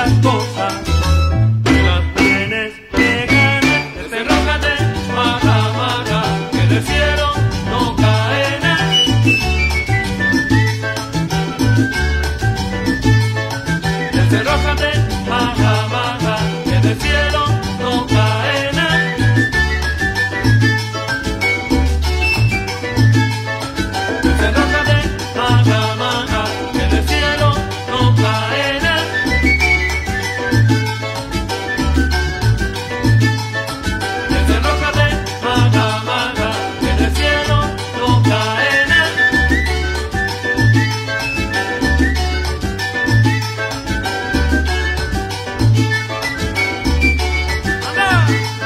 las cosas, que las tienes que ganar. Desenrójate, maga, maga, que del cielo no cae nada. Desenrójate, maga, maga, que del cielo no cae nada. Desenrójate, maga, maga, que del cielo no cae nada. Desenrójate, maga, maga, que del cielo no cae nada. ¡Anda!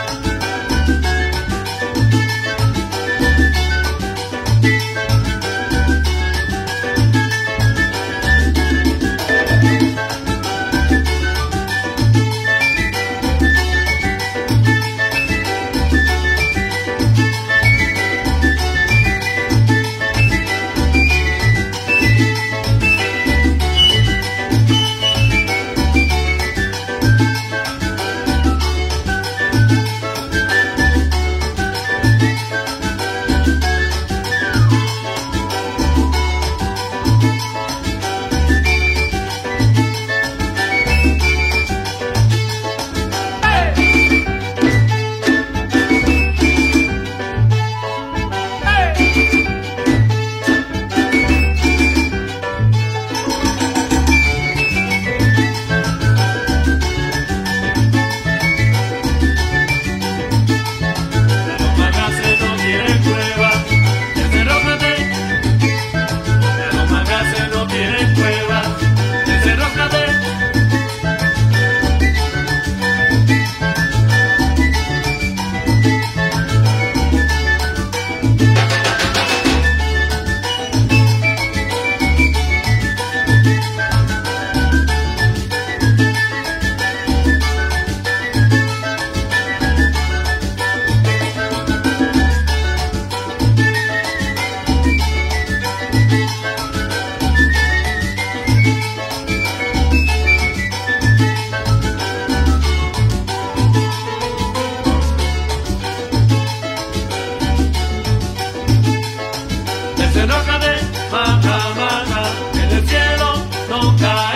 Los magases no tienen prueba. Desenrójate. Los magases no tienen prueba. Desenrójate. Desenrójate, maga, maga, que del cielo no cae.